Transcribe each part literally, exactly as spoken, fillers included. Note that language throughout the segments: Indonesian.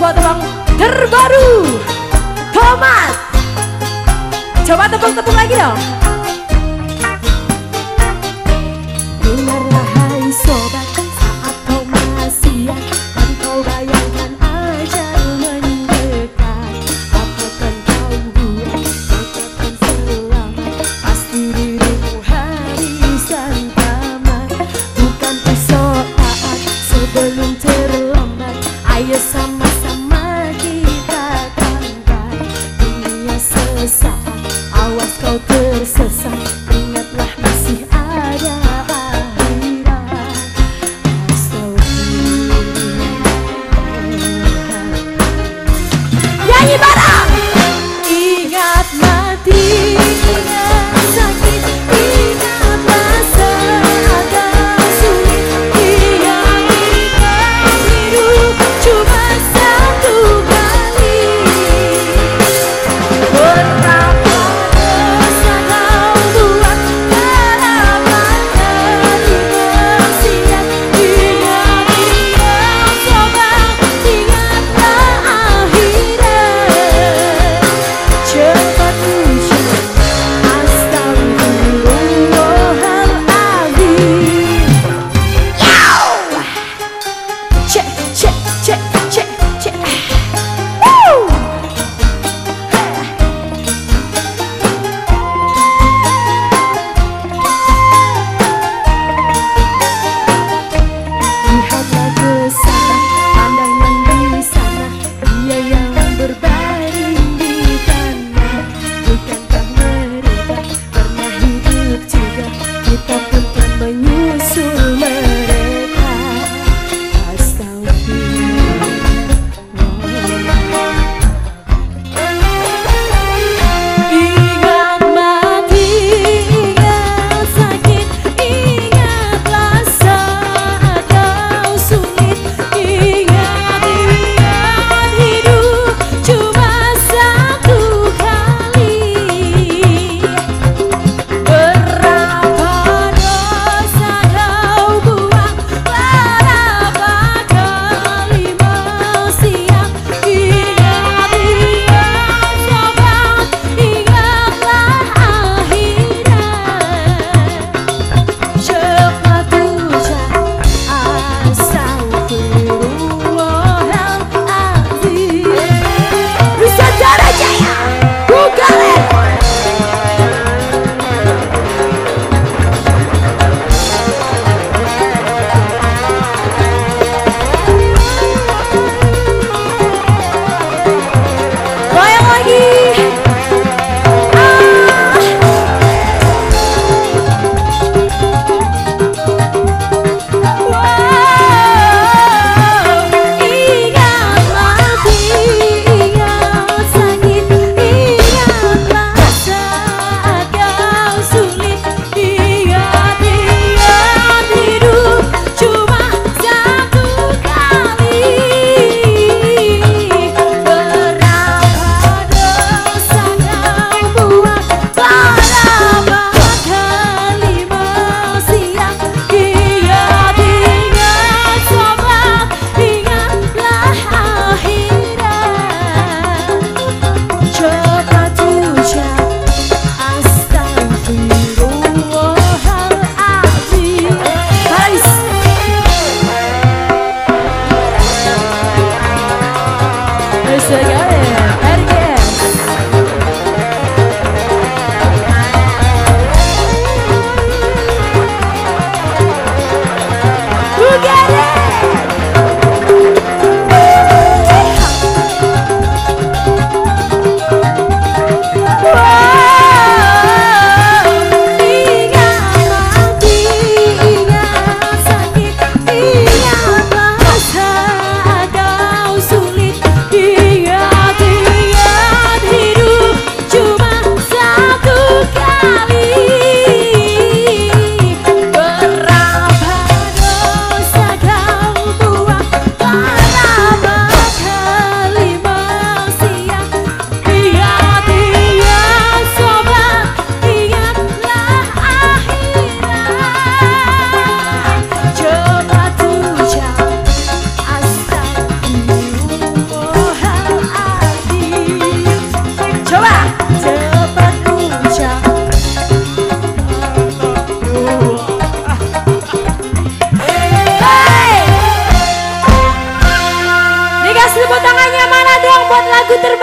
sebuah tebang terbaru Thomas. Coba tepung-tepung lagi dong. Dengarlah hai sobat, saat kau masih dan kau bayangkan ajal mendekat. Apakah kau buat katakan selamat, pasti dirimu habiskan tamat. Bukan esok taat sebelum terlambat, ayo sama-sama kita tangkap dunia sesaat. Awas kau tersesat, ingatlah masih ada akhirat. Nyanyi bareng. Ingat mati, ingat sakit, ingatlah saat kau sulit. Ingat ingat hidup cuma satu kali. Berapa dosa kau buat, berapa kali bersiap. Ingat ingat sobat, ingatlah akhirat. Cepat ucap astagfirullahaladzim. Cek cek cek cek cek. Woo! Lihatlah ke sana, pandangan di sana, dia yang berbaring di tanah. Bukankah mereka pernah hidup juga, kita pun kan menyusul mereka. Ingat mati, ingat sakit, ingatlah saat kau sulit. Ingat ingat hidup cuma satu kali. Berapa dosa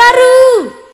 terbaru.